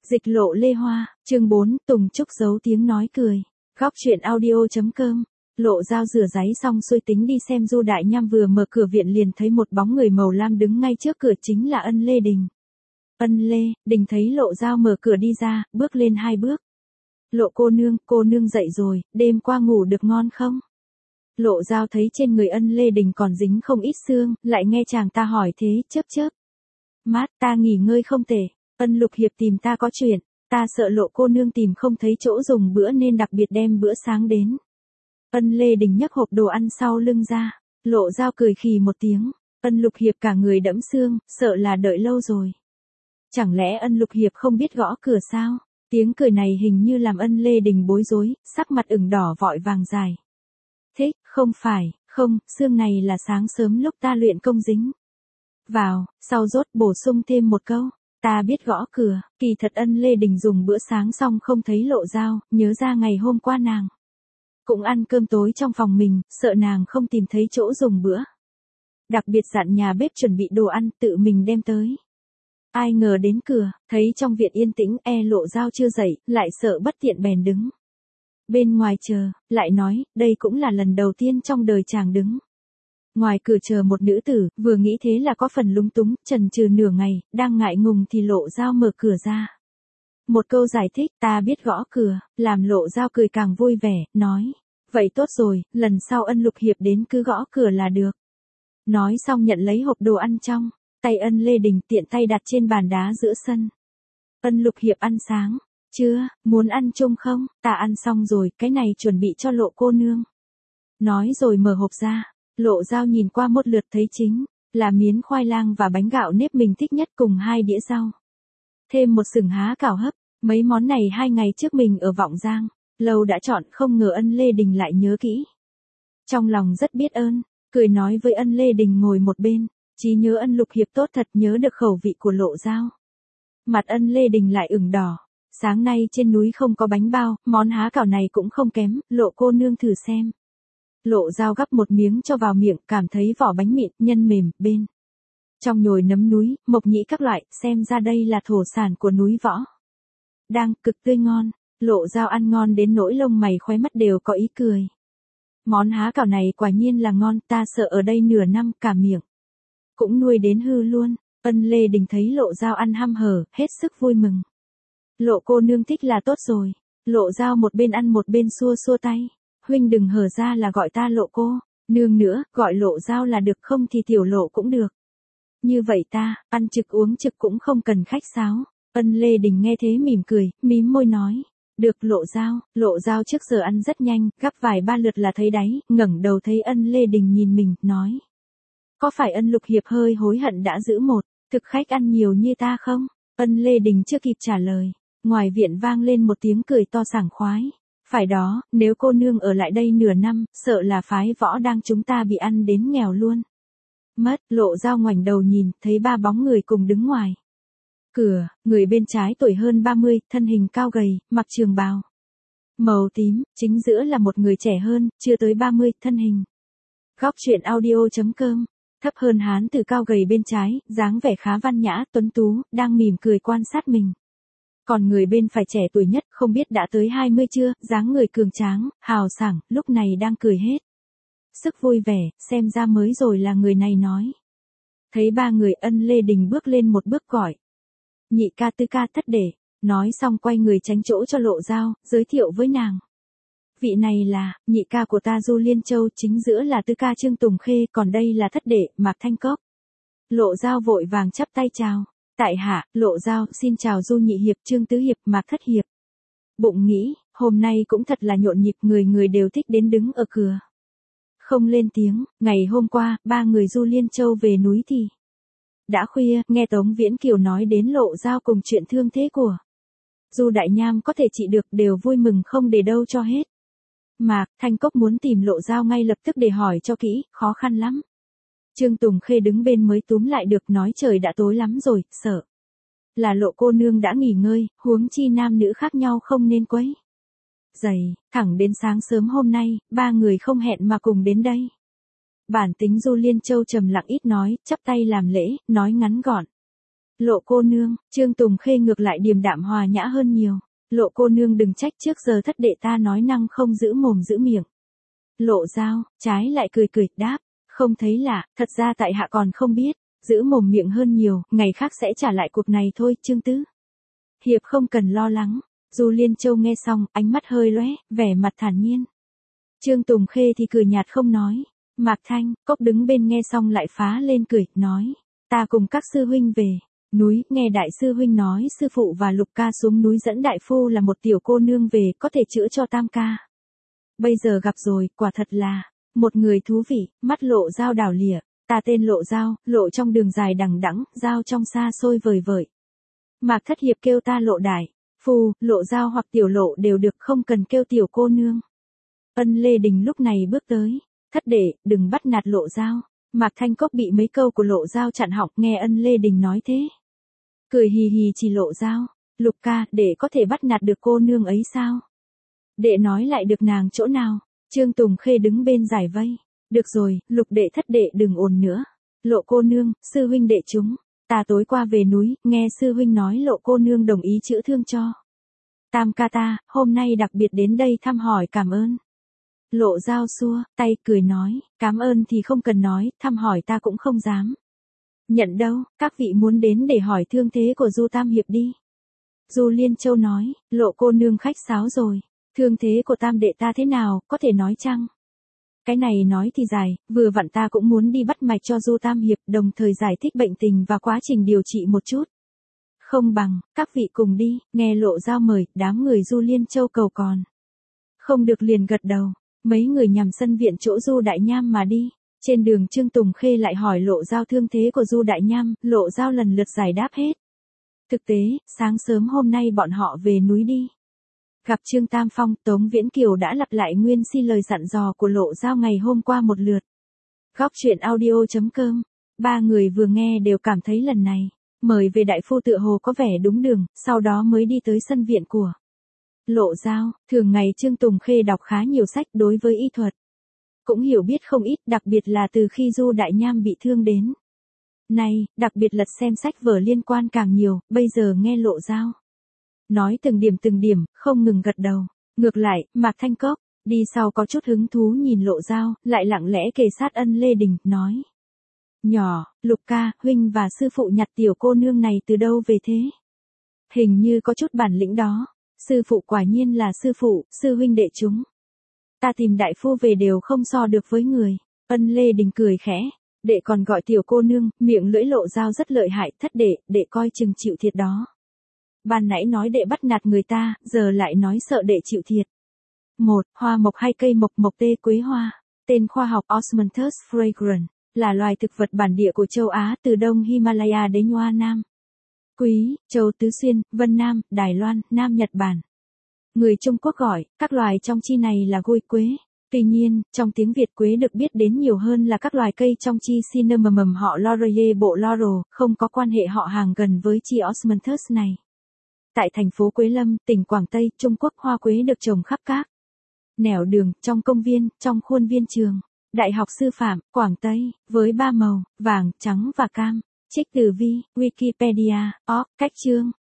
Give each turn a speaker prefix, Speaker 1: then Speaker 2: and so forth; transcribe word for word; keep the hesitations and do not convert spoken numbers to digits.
Speaker 1: Dịch Lộ Lê Hoa, chương bốn, Tùng Trúc giấu tiếng nói cười. Góc truyện audio.com. Lộ Giao rửa ráy xong xuôi tính đi xem Du Đại Nham, vừa mở cửa viện liền thấy một bóng người màu lam đứng ngay trước cửa, chính là Ân Lê Đình. Ân Lê Đình thấy Lộ Giao mở cửa đi ra, bước lên hai bước. Lộ cô nương, cô nương dậy rồi, đêm qua ngủ được ngon không? Lộ Giao thấy trên người Ân Lê Đình còn dính không ít sương, lại nghe chàng ta hỏi thế, chớp chớp mắt, ta nghỉ ngơi không tệ. Ân Lục Hiệp tìm ta có chuyện, ta sợ Lộ cô nương tìm không thấy chỗ dùng bữa nên đặc biệt đem bữa sáng đến. Ân Lê Đình nhấc hộp đồ ăn sau lưng ra. Lộ Giao cười khì một tiếng. Ân Lục Hiệp cả người đẫm sương, sợ là đợi lâu rồi. Chẳng lẽ Ân Lục Hiệp không biết gõ cửa sao? Tiếng cười này hình như làm Ân Lê Đình bối rối, sắc mặt ửng đỏ vội vàng dài. Thế, không phải, không, sương này là sáng sớm lúc ta luyện công dính vào, sau rốt bổ sung thêm một câu. Ta biết gõ cửa. Kỳ thật Ân Lê Đình dùng bữa sáng xong không thấy Lộ Giao, nhớ ra ngày hôm qua nàng cũng ăn cơm tối trong phòng mình, sợ nàng không tìm thấy chỗ dùng bữa. Đặc biệt dặn nhà bếp chuẩn bị đồ ăn tự mình đem tới. Ai ngờ đến cửa, thấy trong viện yên tĩnh, e Lộ Giao chưa dậy, lại sợ bất tiện bèn đứng bên ngoài chờ, lại nói, đây cũng là lần đầu tiên trong đời chàng đứng ngoài cửa chờ một nữ tử, vừa nghĩ thế là có phần lúng túng, chần chừ nửa ngày, đang ngại ngùng thì Lộ Giao mở cửa ra. Một câu giải thích, ta biết gõ cửa, làm Lộ Giao cười càng vui vẻ, nói, vậy tốt rồi, lần sau Ân Lục Hiệp đến cứ gõ cửa là được. Nói xong nhận lấy hộp đồ ăn trong tay Ân Lê Đình, tiện tay đặt trên bàn đá giữa sân. Ân Lục Hiệp ăn sáng, chưa, muốn ăn chung không, ta ăn xong rồi, cái này chuẩn bị cho Lộ cô nương. Nói rồi mở hộp ra. Lộ Giao nhìn qua một lượt thấy chính là miến khoai lang và bánh gạo nếp mình thích nhất cùng hai đĩa rau. Thêm một sừng há cảo hấp, mấy món này hai ngày trước mình ở Vọng Giang, lâu đã chọn, không ngờ Ân Lê Đình lại nhớ kỹ. Trong lòng rất biết ơn, cười nói với Ân Lê Đình ngồi một bên, trí nhớ Ân Lục Hiệp tốt thật, nhớ được khẩu vị của Lộ Giao. Mặt Ân Lê Đình lại ửng đỏ, sáng nay trên núi không có bánh bao, món há cảo này cũng không kém, Lộ cô nương thử xem. Lộ Giao gắp một miếng cho vào miệng, cảm thấy vỏ bánh mịn, nhân mềm, bên trong nhồi nấm núi, mộc nhĩ các loại, xem ra đây là thổ sản của núi Võ. Đang cực tươi ngon. Lộ Giao ăn ngon đến nỗi lông mày khóe mắt đều có ý cười. Món há cảo này quả nhiên là ngon, ta sợ ở đây nửa năm cả miệng cũng nuôi đến hư luôn. Ân Lê Đình thấy Lộ Giao ăn hăm hở, hết sức vui mừng. Lộ cô nương thích là tốt rồi. Lộ Giao một bên ăn một bên xua xua tay. Huynh đừng hở ra là gọi ta Lộ cô nương nữa, gọi Lộ Giao là được, không thì tiểu Lộ cũng được. Như vậy ta, ăn trực uống trực cũng không cần khách sáo. Ân Lê Đình nghe thế mỉm cười, mím môi nói. Được Lộ Giao. Lộ Giao trước giờ ăn rất nhanh, gắp vài ba lượt là thấy đáy, ngẩng đầu thấy Ân Lê Đình nhìn mình, nói. Có phải Ân Lục Hiệp hơi hối hận đã giữ một thực khách ăn nhiều như ta không? Ân Lê Đình chưa kịp trả lời, ngoài viện vang lên một tiếng cười to sảng khoái. Phải đó, nếu cô nương ở lại đây nửa năm, sợ là phái Võ đang chúng ta bị ăn đến nghèo luôn. Mất. Lộ Giao ngoảnh đầu nhìn, thấy ba bóng người cùng đứng ngoài cửa, người bên trái tuổi hơn ba mươi, thân hình cao gầy, mặc trường bào màu tím, chính giữa là một người trẻ hơn, chưa tới ba mươi, thân hình. Góc truyện audio.com. Thấp hơn hán từ cao gầy bên trái, dáng vẻ khá văn nhã, tuấn tú, đang mỉm cười quan sát mình. Còn người bên phải trẻ tuổi nhất, không biết đã tới hai mươi chưa, dáng người cường tráng, hào sảng, lúc này đang cười hết sức vui vẻ, xem ra mới rồi là người này nói. Thấy ba người, Ân Lê Đình bước lên một bước gọi. Nhị ca tứ ca thất đệ, nói xong quay người tránh chỗ cho Lộ Giao, giới thiệu với nàng. Vị này là, nhị ca của ta Du Liên Châu, chính giữa là tứ ca Trương Tùng Khê, còn đây là thất đệ, Mạc Thanh Cốc. Lộ Giao vội vàng chắp tay chào. Tại hạ, Lộ Giao, xin chào Du Nhị Hiệp, Trương Tứ Hiệp, Mạc Thất Hiệp. Bụng nghĩ, hôm nay cũng thật là nhộn nhịp, người người đều thích đến đứng ở cửa. Không lên tiếng, ngày hôm qua, ba người Du Liên Châu về núi thì đã khuya, nghe Tống Viễn Kiều nói đến Lộ Giao cùng chuyện thương thế của Du Đại Nham có thể trị được, đều vui mừng không để đâu cho hết. Mạc Thanh Cốc muốn tìm Lộ Giao ngay lập tức để hỏi cho kỹ, khó khăn lắm. Trương Tùng Khê đứng bên mới túm lại được, nói trời đã tối lắm rồi, sợ là Lộ cô nương đã nghỉ ngơi, huống chi nam nữ khác nhau không nên quấy dày, thẳng đến sáng sớm hôm nay, ba người không hẹn mà cùng đến đây. Bản tính Du Liên Châu trầm lặng ít nói, chắp tay làm lễ, nói ngắn gọn. Lộ cô nương, Trương Tùng Khê ngược lại điềm đạm hòa nhã hơn nhiều. Lộ cô nương đừng trách trước giờ thất đệ ta nói năng không giữ mồm giữ miệng. Lộ Giao, trái lại cười cười, đáp, không thấy lạ, thật ra tại hạ còn không biết, giữ mồm miệng hơn nhiều, ngày khác sẽ trả lại cuộc này thôi, Trương Tứ. Hiệp không cần lo lắng. Du Liên Châu nghe xong, ánh mắt hơi lóe, vẻ mặt thản nhiên. Trương Tùng Khê thì cười nhạt không nói. Mạc Thanh, Cốc đứng bên nghe xong lại phá lên cười, nói, ta cùng các sư huynh về núi, nghe đại sư huynh nói sư phụ và Lục ca xuống núi dẫn đại phu là một tiểu cô nương về, có thể chữa cho Tam ca. Bây giờ gặp rồi, quả thật là một người thú vị. Mắt Lộ Giao đảo lìa, ta tên Lộ Giao, lộ trong đường dài đằng đẵng, giao trong xa xôi vời vợi. Mạc thất hiệp kêu ta Lộ đại phu, Lộ Giao hoặc tiểu Lộ đều được, không cần kêu tiểu cô nương. Ân Lê Đình lúc này bước tới, thất đệ, đừng bắt nạt Lộ Giao. Mạc Thanh Cốc bị mấy câu của Lộ Giao chặn họng, nghe Ân Lê Đình nói thế. Cười hì hì chỉ Lộ Giao, Lục ca, đệ có thể bắt nạt được cô nương ấy sao? Đệ nói lại được nàng chỗ nào? Trương Tùng Khê đứng bên giải vây. Được rồi, Lục đệ thất đệ đừng ồn nữa. Lộ cô nương, sư huynh đệ chúng, ta tối qua về núi, nghe sư huynh nói Lộ cô nương đồng ý chữa thương cho Tam ca ta, hôm nay đặc biệt đến đây thăm hỏi cảm ơn. Lộ Giao xua tay cười nói, cảm ơn thì không cần nói, thăm hỏi ta cũng không dám nhận đâu, các vị muốn đến để hỏi thương thế của Du Tam Hiệp đi. Du Liên Châu nói, Lộ cô nương khách sáo rồi, thương thế của Tam đệ ta thế nào, có thể nói chăng? Cái này nói thì dài, vừa vặn ta cũng muốn đi bắt mạch cho Du Tam Hiệp, đồng thời giải thích bệnh tình và quá trình điều trị một chút. Không bằng, các vị cùng đi, nghe Lộ Giao mời, đám người Du Liên Châu cầu còn không được liền gật đầu. Mấy người nhằm sân viện chỗ Du Đại Nham mà đi. Trên đường Trương Tùng Khê lại hỏi Lộ Giao thương thế của Du Đại Nham, Lộ Giao lần lượt giải đáp hết. Thực tế, sáng sớm hôm nay bọn họ về núi đi. Gặp Trương Tam Phong, Tống Viễn Kiều đã lặp lại nguyên si lời dặn dò của Lộ Giao ngày hôm qua một lượt. Góc truyện audio chấm com. Ba người vừa nghe đều cảm thấy lần này mời về đại phu tựa hồ có vẻ đúng đường, sau đó mới đi tới sân viện của Lộ Giao. Thường ngày Trương Tùng Khê đọc khá nhiều sách đối với y thuật, cũng hiểu biết không ít, đặc biệt là từ khi Du Đại Nham bị thương đến nay, đặc biệt lật xem sách vở liên quan càng nhiều, bây giờ nghe Lộ Giao nói từng điểm từng điểm, không ngừng gật đầu. Ngược lại, Mạc Thanh Cốc đi sau có chút hứng thú nhìn Lộ Giao, lại lặng lẽ kề sát Ân Lê Đình, nói, nhỏ, Lục ca, huynh và sư phụ nhặt tiểu cô nương này từ đâu về thế? Hình như có chút bản lĩnh đó. Sư phụ quả nhiên là sư phụ, sư huynh đệ chúng ta tìm đại phu về đều không so được với người. Ân Lê Đình cười khẽ, đệ còn gọi tiểu cô nương, miệng lưỡi Lộ Giao rất lợi hại, thất đệ, đệ coi chừng chịu thiệt đó. Ban nãy nói đệ bắt nạt người ta, giờ lại nói sợ đệ chịu thiệt. Một, hoa mộc hay cây mộc, mộc tê quế hoa. Tên khoa học Osmanthus fragrans, là loài thực vật bản địa của châu Á từ Đông Himalaya đến Hoa Nam Quý, Châu Tứ Xuyên, Vân Nam, Đài Loan, Nam Nhật Bản. Người Trung Quốc gọi các loài trong chi này là gôi quế. Tuy nhiên, trong tiếng Việt quế được biết đến nhiều hơn là các loài cây trong chi Cinnamomum họ Laurier bộ Laurel, không có quan hệ họ hàng gần với chi Osmanthus này. Tại thành phố Quế Lâm, tỉnh Quảng Tây, Trung Quốc, hoa quế được trồng khắp các nẻo đường, trong công viên, trong khuôn viên trường Đại học Sư phạm, Quảng Tây, với ba màu, vàng, trắng và cam. Trích từ Vi, Wikipedia, org, cách chương.